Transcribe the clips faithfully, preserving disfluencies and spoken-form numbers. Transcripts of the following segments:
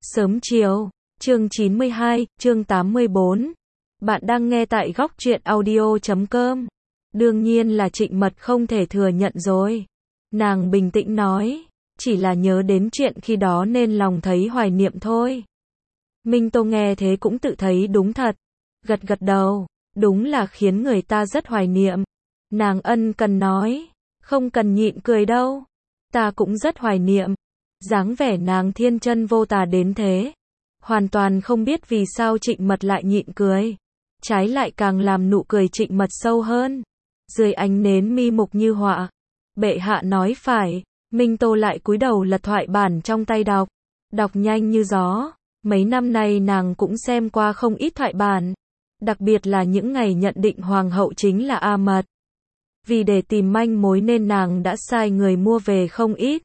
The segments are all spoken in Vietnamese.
Sớm chiều, chương chín mươi hai, chương tám mươi bốn. Bạn đang nghe tại góc truyện audio chấm com. Đương nhiên là Trịnh Mật không thể thừa nhận rồi. Nàng bình tĩnh nói, chỉ là nhớ đến chuyện khi đó nên lòng thấy hoài niệm thôi. Minh Tô nghe thế cũng tự thấy đúng thật. Gật gật đầu, đúng là khiến người ta rất hoài niệm. Nàng ân cần nói, không cần nhịn cười đâu. Ta cũng rất hoài niệm. Dáng vẻ nàng thiên chân vô tà đến thế. Hoàn toàn không biết vì sao Trịnh Mật lại nhịn cười. Trái lại càng làm nụ cười Trịnh Mật sâu hơn. Dưới ánh nến mi mục như họa. Bệ hạ nói phải. Minh Tô lại cúi đầu lật thoại bản trong tay đọc. Đọc nhanh như gió. Mấy năm nay nàng cũng xem qua không ít thoại bản. Đặc biệt là những ngày nhận định hoàng hậu chính là A Mật. Vì để tìm manh mối nên nàng đã sai người mua về không ít.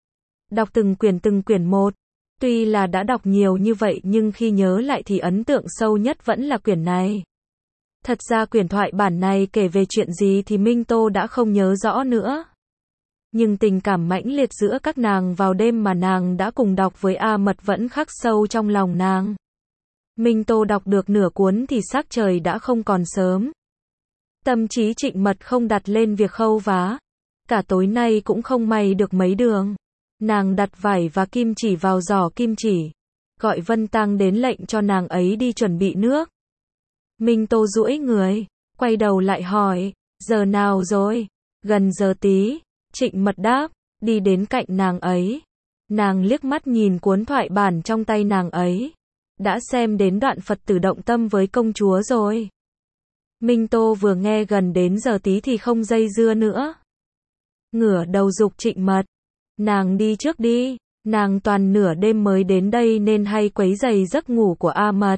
Đọc từng quyển từng quyển một. Tuy là đã đọc nhiều như vậy nhưng khi nhớ lại thì ấn tượng sâu nhất vẫn là quyển này. Thật ra quyển thoại bản này kể về chuyện gì thì Minh Tô đã không nhớ rõ nữa. Nhưng tình cảm mãnh liệt giữa các nàng vào đêm mà nàng đã cùng đọc với A Mật vẫn khắc sâu trong lòng nàng. Minh Tô đọc được nửa cuốn thì sắc trời đã không còn sớm. Tâm trí Trịnh Mật không đặt lên việc khâu vá. Cả tối nay cũng không may được mấy đường. Nàng đặt vải và kim chỉ vào giỏ kim chỉ. Gọi Vân Tăng đến lệnh cho nàng ấy đi chuẩn bị nước. Minh Tô duỗi người, quay đầu lại hỏi, giờ nào rồi? Gần giờ tí. Trịnh Mật đáp, đi đến cạnh nàng ấy. Nàng liếc mắt nhìn cuốn thoại bản trong tay nàng ấy. Đã xem đến đoạn Phật tử động tâm với công chúa rồi. Minh Tô vừa nghe gần đến giờ tí thì không dây dưa nữa. Ngửa đầu giục Trịnh Mật. Nàng đi trước đi, nàng toàn nửa đêm mới đến đây nên hay quấy rầy giấc ngủ của A Mật.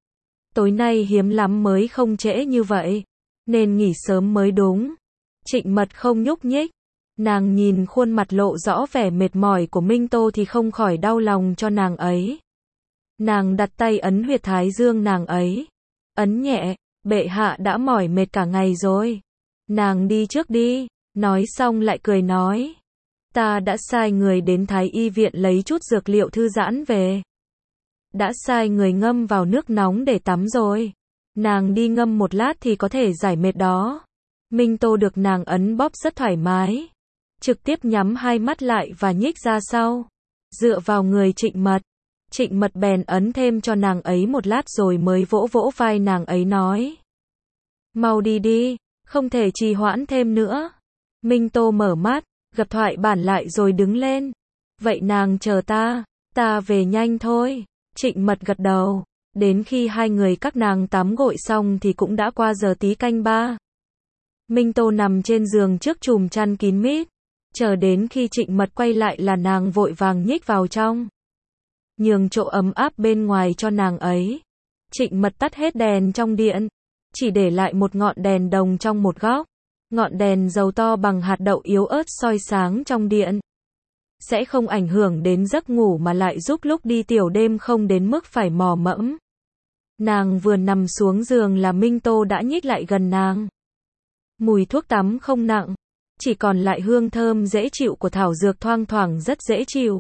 Tối nay hiếm lắm mới không trễ như vậy, nên nghỉ sớm mới đúng. Trịnh Mật không nhúc nhích. Nàng nhìn khuôn mặt lộ rõ vẻ mệt mỏi của Minh Tô thì không khỏi đau lòng cho nàng ấy. Nàng đặt tay ấn huyệt thái dương nàng ấy. Ấn nhẹ, bệ hạ đã mỏi mệt cả ngày rồi. Nàng đi trước đi, nói xong lại cười nói. Ta đã sai người đến Thái Y viện lấy chút dược liệu thư giãn về. Đã sai người ngâm vào nước nóng để tắm rồi. Nàng đi ngâm một lát thì có thể giải mệt đó. Minh Tô được nàng ấn bóp rất thoải mái. Trực tiếp nhắm hai mắt lại và nhích ra sau. Dựa vào người Trịnh Mật. Trịnh Mật bèn ấn thêm cho nàng ấy một lát rồi mới vỗ vỗ vai nàng ấy nói. Mau đi đi, không thể trì hoãn thêm nữa. Minh Tô mở mắt. Gập thoại bản lại rồi đứng lên. Vậy nàng chờ ta, ta về nhanh thôi. Trịnh Mật gật đầu. Đến khi hai người các nàng tắm gội xong thì cũng đã qua giờ tí canh ba. Minh Tô nằm trên giường trước chùm chăn kín mít. Chờ đến khi Trịnh Mật quay lại là nàng vội vàng nhích vào trong. Nhường chỗ ấm áp bên ngoài cho nàng ấy. Trịnh Mật tắt hết đèn trong điện. Chỉ để lại một ngọn đèn đồng trong một góc. Ngọn đèn dầu to bằng hạt đậu yếu ớt soi sáng trong điện. Sẽ không ảnh hưởng đến giấc ngủ mà lại giúp lúc đi tiểu đêm không đến mức phải mò mẫm. Nàng vừa nằm xuống giường là Minh Tô đã nhích lại gần nàng. Mùi thuốc tắm không nặng. Chỉ còn lại hương thơm dễ chịu của thảo dược thoang thoảng rất dễ chịu.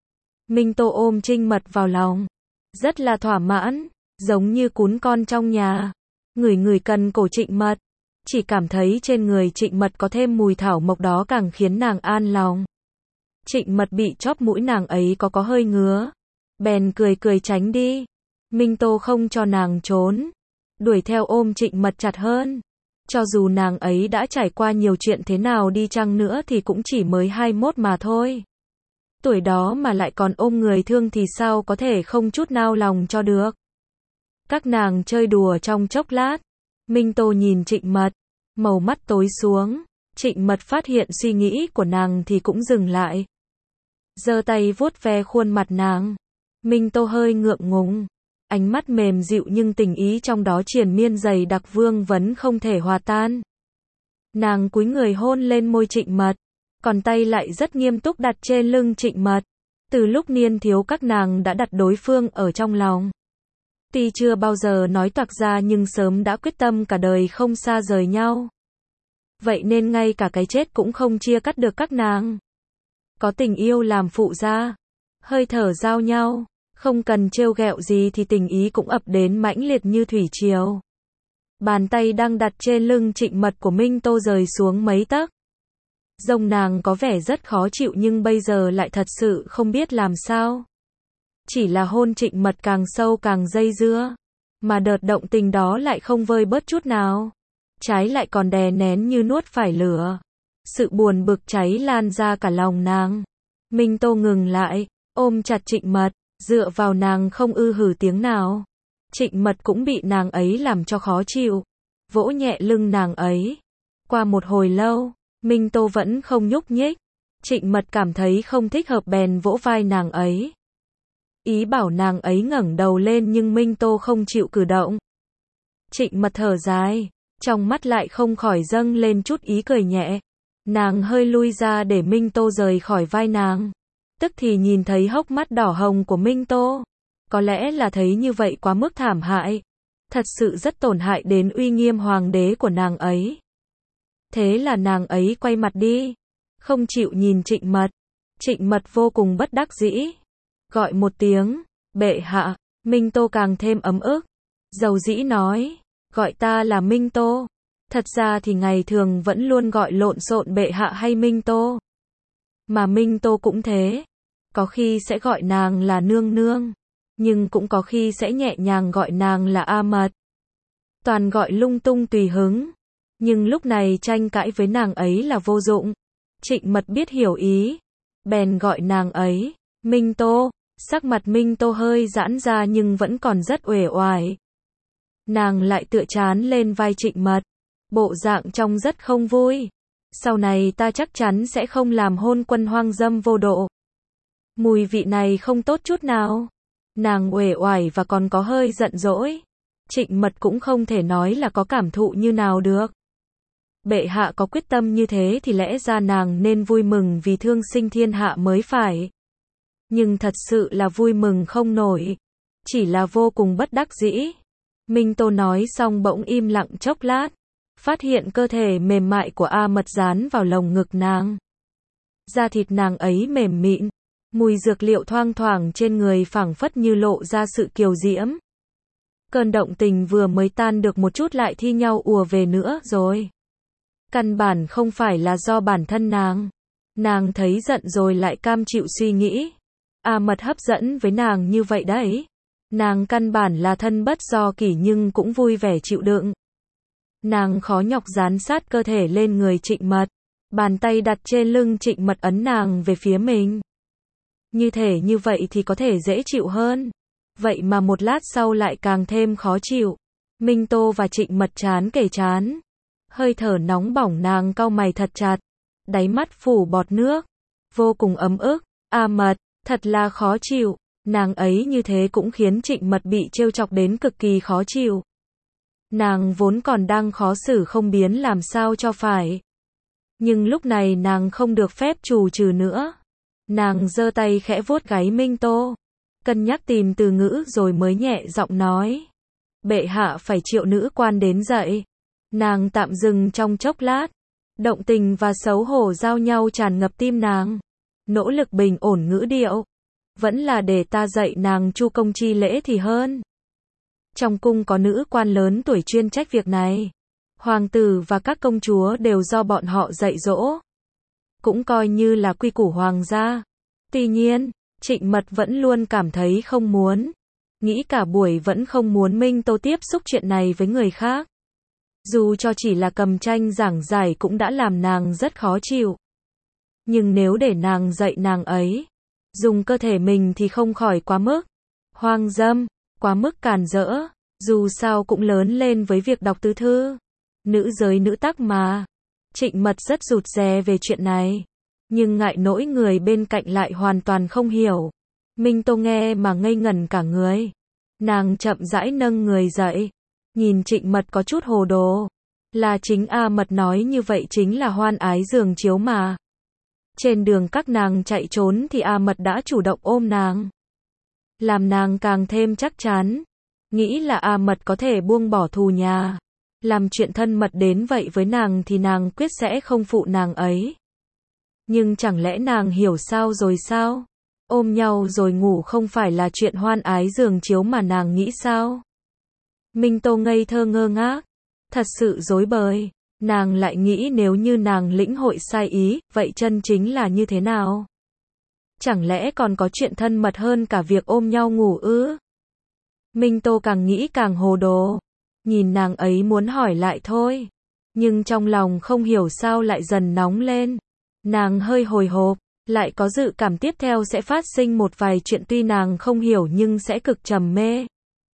Minh Tô ôm Trịnh Mật vào lòng. Rất là thỏa mãn. Giống như cún con trong nhà. Ngửi ngửi cần cổ Trịnh Mật. Chỉ cảm thấy trên người Trịnh Mật có thêm mùi thảo mộc đó càng khiến nàng an lòng. Trịnh Mật bị chóp mũi nàng ấy có có hơi ngứa. Bèn cười cười tránh đi. Minh Tô không cho nàng trốn. Đuổi theo ôm Trịnh Mật chặt hơn. Cho dù nàng ấy đã trải qua nhiều chuyện thế nào đi chăng nữa thì cũng chỉ mới hai mươi mốt mà thôi. Tuổi đó mà lại còn ôm người thương thì sao có thể không chút nao lòng cho được. Các nàng chơi đùa trong chốc lát. Minh Tô nhìn Trịnh Mật, màu mắt tối xuống. Trịnh Mật phát hiện suy nghĩ của nàng thì cũng dừng lại. Giơ tay vuốt ve khuôn mặt nàng. Minh Tô hơi ngượng ngùng. Ánh mắt mềm dịu nhưng tình ý trong đó triền miên dày đặc vương vấn không thể hòa tan. Nàng cúi người hôn lên môi Trịnh Mật. Còn tay lại rất nghiêm túc đặt trên lưng Trịnh Mật. Từ lúc niên thiếu các nàng đã đặt đối phương ở trong lòng. Tuy chưa bao giờ nói toạc ra nhưng sớm đã quyết tâm cả đời không xa rời nhau. Vậy nên ngay cả cái chết cũng không chia cắt được các nàng. Có tình yêu làm phụ gia. Hơi thở giao nhau. Không cần trêu ghẹo gì thì tình ý cũng ập đến mãnh liệt như thủy triều. Bàn tay đang đặt trên lưng Trịnh Mật của Minh Tô rời xuống mấy tấc. Rông nàng có vẻ rất khó chịu nhưng bây giờ lại thật sự không biết làm sao. Chỉ là hôn Trịnh Mật càng sâu càng dây dưa. Mà đợt động tình đó lại không vơi bớt chút nào. Trái lại còn đè nén như nuốt phải lửa. Sự buồn bực cháy lan ra cả lòng nàng. Minh Tô ngừng lại, ôm chặt Trịnh Mật, dựa vào nàng không ư hử tiếng nào. Trịnh Mật cũng bị nàng ấy làm cho khó chịu. Vỗ nhẹ lưng nàng ấy. Qua một hồi lâu, Minh Tô vẫn không nhúc nhích. Trịnh Mật cảm thấy không thích hợp bèn vỗ vai nàng ấy. Ý bảo nàng ấy ngẩng đầu lên nhưng Minh Tô không chịu cử động. Trịnh Mật thở dài, trong mắt lại không khỏi dâng lên chút ý cười nhẹ. Nàng hơi lui ra để Minh Tô rời khỏi vai nàng. Tức thì nhìn thấy hốc mắt đỏ hồng của Minh Tô. Có lẽ là thấy như vậy quá mức thảm hại. Thật sự rất tổn hại đến uy nghiêm hoàng đế của nàng ấy. Thế là nàng ấy quay mặt đi. Không chịu nhìn Trịnh Mật. Trịnh Mật vô cùng bất đắc dĩ. Gọi một tiếng, bệ hạ. Minh Tô càng thêm ấm ức. Dầu dĩ nói, gọi ta là Minh Tô. Thật ra thì ngày thường vẫn luôn gọi lộn xộn bệ hạ hay Minh Tô. Mà Minh Tô cũng thế. Có khi sẽ gọi nàng là nương nương. Nhưng cũng có khi sẽ nhẹ nhàng gọi nàng là A Mật. Toàn gọi lung tung tùy hứng. Nhưng lúc này tranh cãi với nàng ấy là vô dụng. Trịnh Mật biết hiểu ý. Bèn gọi nàng ấy, Minh Tô. Sắc mặt Minh Tô hơi giãn ra nhưng vẫn còn rất uể oải. Nàng lại tựa trán lên vai Trịnh Mật. Bộ dạng trông rất không vui. Sau này ta chắc chắn sẽ không làm hôn quân hoang dâm vô độ. Mùi vị này không tốt chút nào. Nàng uể oải và còn có hơi giận dỗi. Trịnh Mật cũng không thể nói là có cảm thụ như nào được. Bệ hạ có quyết tâm như thế thì lẽ ra nàng nên vui mừng vì thương sinh thiên hạ mới phải. Nhưng thật sự là vui mừng không nổi. Chỉ là vô cùng bất đắc dĩ. Minh Tô nói xong bỗng im lặng chốc lát. Phát hiện cơ thể mềm mại của A Mật dán vào lồng ngực nàng. Da thịt nàng ấy mềm mịn. Mùi dược liệu thoang thoảng trên người phảng phất như lộ ra sự kiều diễm. Cơn động tình vừa mới tan được một chút lại thi nhau ùa về nữa rồi. Căn bản không phải là do bản thân nàng. Nàng thấy giận rồi lại cam chịu suy nghĩ. A Mật hấp dẫn với nàng như vậy đấy. Nàng căn bản là thân bất do kỷ nhưng cũng vui vẻ chịu đựng. Nàng khó nhọc dán sát cơ thể lên người Trịnh Mật. Bàn tay đặt trên lưng Trịnh Mật ấn nàng về phía mình. Như thể như vậy thì có thể dễ chịu hơn. Vậy mà một lát sau lại càng thêm khó chịu. Minh Tô và Trịnh Mật trán kề trán. Hơi thở nóng bỏng nàng cau mày thật chặt. Đáy mắt phủ bọt nước. Vô cùng ấm ức. A Mật, thật là khó chịu. Nàng ấy như thế cũng khiến Trịnh Mật bị trêu chọc đến cực kỳ khó chịu. Nàng vốn còn đang khó xử không biến làm sao cho phải. Nhưng lúc này nàng không được phép trù trừ nữa. Nàng giơ tay khẽ vuốt gáy Minh Tô. Cân nhắc tìm từ ngữ rồi mới nhẹ giọng nói. Bệ hạ phải triệu nữ quan đến dậy. Nàng tạm dừng trong chốc lát. Động tình và xấu hổ giao nhau tràn ngập tim nàng. Nỗ lực bình ổn ngữ điệu. Vẫn là để ta dạy nàng chu công chi lễ thì hơn. Trong cung có nữ quan lớn tuổi chuyên trách việc này. Hoàng tử và các công chúa đều do bọn họ dạy dỗ. Cũng coi như là quy củ hoàng gia. Tuy nhiên, Trịnh Mật vẫn luôn cảm thấy không muốn. Nghĩ cả buổi vẫn không muốn Minh Tô tiếp xúc chuyện này với người khác. Dù cho chỉ là cầm tranh giảng giải cũng đã làm nàng rất khó chịu. Nhưng nếu để nàng dạy nàng ấy, dùng cơ thể mình thì không khỏi quá mức hoang dâm, quá mức càn rỡ. Dù sao cũng lớn lên với việc đọc tứ thư. Nữ giới nữ tắc mà. Trịnh Mật rất rụt rè về chuyện này. Nhưng ngại nỗi người bên cạnh lại hoàn toàn không hiểu. Minh Tô nghe mà ngây ngẩn cả người. Nàng chậm rãi nâng người dậy. Nhìn Trịnh Mật có chút hồ đồ. Là chính A Mật nói như vậy chính là hoan ái giường chiếu mà. Trên đường các nàng chạy trốn thì A Mật đã chủ động ôm nàng. Làm nàng càng thêm chắc chắn. Nghĩ là A Mật có thể buông bỏ thù nhà. Làm chuyện thân mật đến vậy với nàng thì nàng quyết sẽ không phụ nàng ấy. Nhưng chẳng lẽ nàng hiểu sao rồi sao? Ôm nhau rồi ngủ không phải là chuyện hoan ái giường chiếu mà nàng nghĩ sao? Minh Tô ngây thơ ngơ ngác, thật sự rối bời, nàng lại nghĩ nếu như nàng lĩnh hội sai ý, vậy chân chính là như thế nào? Chẳng lẽ còn có chuyện thân mật hơn cả việc ôm nhau ngủ ư? Minh Tô càng nghĩ càng hồ đồ, nhìn nàng ấy muốn hỏi lại thôi, nhưng trong lòng không hiểu sao lại dần nóng lên. Nàng hơi hồi hộp, lại có dự cảm tiếp theo sẽ phát sinh một vài chuyện tuy nàng không hiểu nhưng sẽ cực trầm mê.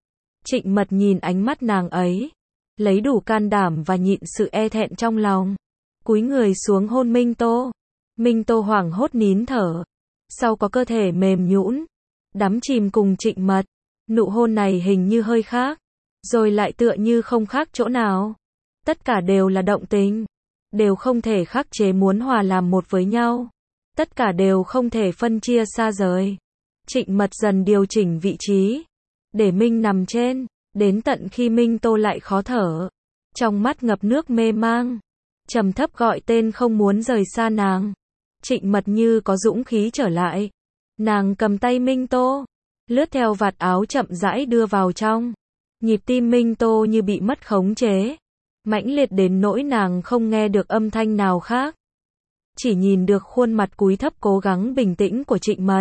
Trịnh Mật nhìn ánh mắt nàng ấy, lấy đủ can đảm và nhịn sự e thẹn trong lòng, cúi người xuống hôn Minh Tô. Minh Tô hoảng hốt nín thở, sau có cơ thể mềm nhũn, đắm chìm cùng Trịnh Mật. Nụ hôn này hình như hơi khác, rồi lại tựa như không khác chỗ nào. Tất cả đều là động tình, đều không thể khắc chế muốn hòa làm một với nhau. Tất cả đều không thể phân chia xa rời. Trịnh Mật dần điều chỉnh vị trí, để Minh nằm trên, đến tận khi Minh Tô lại khó thở, trong mắt ngập nước mê mang, trầm thấp gọi tên không muốn rời xa nàng. Trịnh Mật như có dũng khí trở lại, nàng cầm tay Minh Tô, lướt theo vạt áo chậm rãi đưa vào trong. Nhịp tim Minh Tô như bị mất khống chế, mãnh liệt đến nỗi nàng không nghe được âm thanh nào khác, chỉ nhìn được khuôn mặt cúi thấp cố gắng bình tĩnh của Trịnh Mật.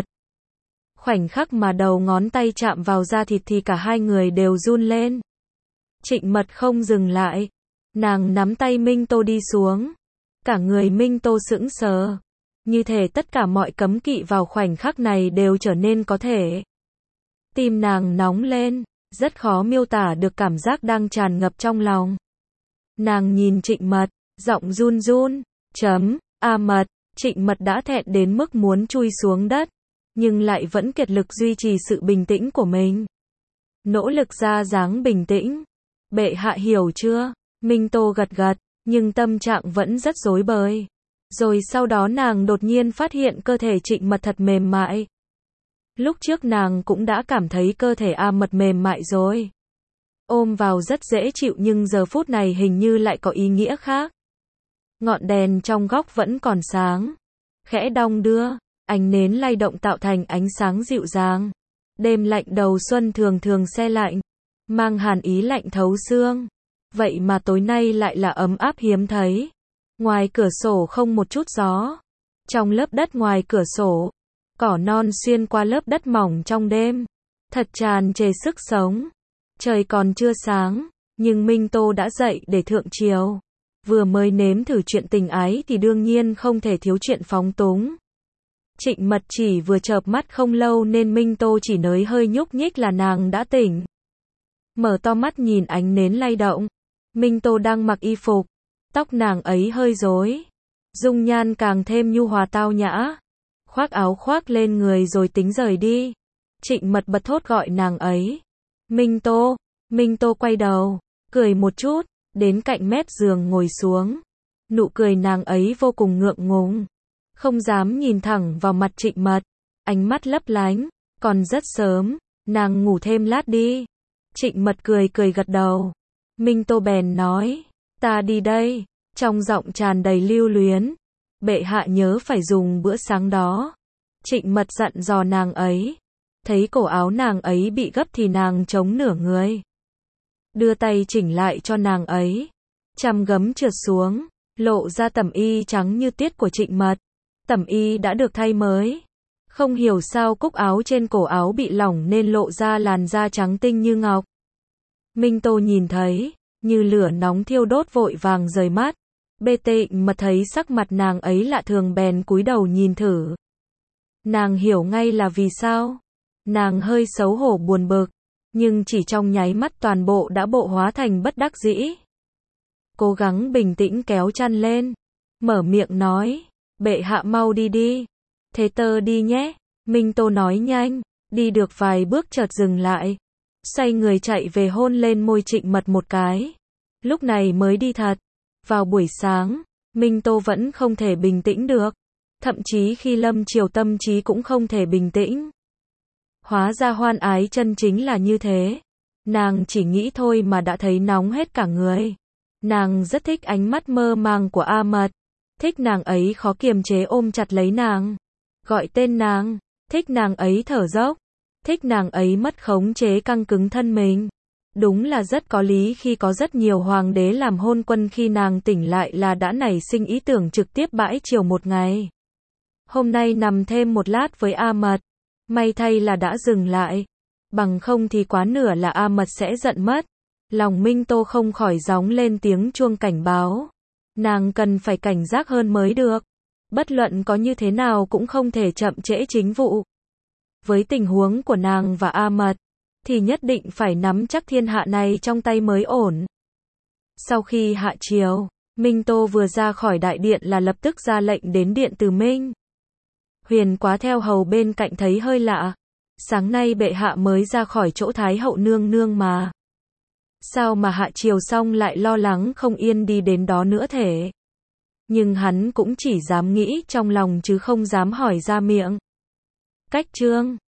Khoảnh khắc mà đầu ngón tay chạm vào da thịt thì cả hai người đều run lên. Trịnh Mật không dừng lại, nàng nắm tay Minh Tô đi xuống, cả người Minh Tô sững sờ, như thể tất cả mọi cấm kỵ vào khoảnh khắc này đều trở nên có thể. Tim nàng nóng lên, rất khó miêu tả được cảm giác đang tràn ngập trong lòng. Nàng nhìn Trịnh Mật, giọng run run, chấm, a Mật. Trịnh Mật đã thẹn đến mức muốn chui xuống đất, nhưng lại vẫn kiệt lực duy trì sự bình tĩnh của mình. Nỗ lực ra dáng bình tĩnh. Bệ hạ hiểu chưa? Minh Tô gật gật, nhưng tâm trạng vẫn rất rối bời. Rồi sau đó nàng đột nhiên phát hiện cơ thể Trịnh Mật thật mềm mại. Lúc trước nàng cũng đã cảm thấy cơ thể A Mật mềm mại rồi. Ôm vào rất dễ chịu nhưng giờ phút này hình như lại có ý nghĩa khác. Ngọn đèn trong góc vẫn còn sáng, khẽ đong đưa, ánh nến lay động tạo thành ánh sáng dịu dàng. Đêm lạnh đầu xuân thường thường se lạnh, mang hàn ý lạnh thấu xương. Vậy mà tối nay lại là ấm áp hiếm thấy. Ngoài cửa sổ không một chút gió. Trong lớp đất ngoài cửa sổ, cỏ non xuyên qua lớp đất mỏng trong đêm, thật tràn trề sức sống. Trời còn chưa sáng, nhưng Minh Tô đã dậy để thượng triều. Vừa mới nếm thử chuyện tình ái thì đương nhiên không thể thiếu chuyện phóng túng. Trịnh Mật chỉ vừa chợp mắt không lâu nên Minh Tô chỉ nới hơi nhúc nhích là nàng đã tỉnh. Mở to mắt nhìn ánh nến lay động. Minh Tô đang mặc y phục, tóc nàng ấy hơi rối, dung nhan càng thêm nhu hòa tao nhã. Khoác áo khoác lên người rồi tính rời đi. Trịnh Mật bật thốt gọi nàng ấy. Minh Tô. Minh Tô quay đầu, cười một chút, đến cạnh mép giường ngồi xuống. Nụ cười nàng ấy vô cùng ngượng ngùng, không dám nhìn thẳng vào mặt Trịnh Mật, ánh mắt lấp lánh, còn rất sớm, nàng ngủ thêm lát đi. Trịnh Mật cười cười gật đầu. Minh Tô bèn nói, ta đi đây, trong giọng tràn đầy lưu luyến. Bệ hạ nhớ phải dùng bữa sáng đó. Trịnh Mật dặn dò nàng ấy. Thấy cổ áo nàng ấy bị gấp thì nàng chống nửa người, đưa tay chỉnh lại cho nàng ấy. Chăm gấm trượt xuống, lộ ra tẩm y trắng như tiết của Trịnh Mật. Tẩm y đã được thay mới. Không hiểu sao cúc áo trên cổ áo bị lỏng nên lộ ra làn da trắng tinh như ngọc. Minh Tô nhìn thấy, như lửa nóng thiêu đốt vội vàng rời mắt. Bê Trịnh Mật thấy sắc mặt nàng ấy lạ thường bèn cúi đầu nhìn thử. Nàng hiểu ngay là vì sao. Nàng hơi xấu hổ buồn bực, nhưng chỉ trong nháy mắt toàn bộ đã bộ hóa thành bất đắc dĩ. Cố gắng bình tĩnh kéo chăn lên, mở miệng nói, bệ hạ mau đi đi. Thế tơ đi nhé. Minh Tô nói nhanh, đi được vài bước chợt dừng lại. Xoay người chạy về hôn lên môi Trịnh Mật một cái. Lúc này mới đi thật. Vào buổi sáng, Minh Tô vẫn không thể bình tĩnh được. Thậm chí khi lâm chiều tâm trí cũng không thể bình tĩnh. Hóa ra hoan ái chân chính là như thế. Nàng chỉ nghĩ thôi mà đã thấy nóng hết cả người. Nàng rất thích ánh mắt mơ màng của A Mật. Thích nàng ấy khó kiềm chế ôm chặt lấy nàng. Gọi tên nàng. thích nàng ấy thở dốc, thích nàng ấy mất khống chế căng cứng thân mình. Đúng là rất có lý khi có rất nhiều hoàng đế làm hôn quân khi nàng tỉnh lại là đã nảy sinh ý tưởng trực tiếp bãi triều một ngày. Hôm nay nằm thêm một lát với A Mật, may thay là đã dừng lại, bằng không thì quá nửa là A Mật sẽ giận mất. Lòng Minh Tô không khỏi gióng lên tiếng chuông cảnh báo. Nàng cần phải cảnh giác hơn mới được. Bất luận có như thế nào cũng không thể chậm trễ chính vụ. Với tình huống của nàng và A Mật, thì nhất định phải nắm chắc thiên hạ này trong tay mới ổn. Sau khi hạ triều, Minh Tô vừa ra khỏi đại điện là lập tức ra lệnh đến điện Từ Minh. Huyền Quá theo hầu bên cạnh thấy hơi lạ. Sáng nay bệ hạ mới ra khỏi chỗ Thái hậu nương nương mà. Sao mà hạ triều xong lại lo lắng không yên đi đến đó nữa thể? Nhưng hắn cũng chỉ dám nghĩ trong lòng chứ không dám hỏi ra miệng. Cách chương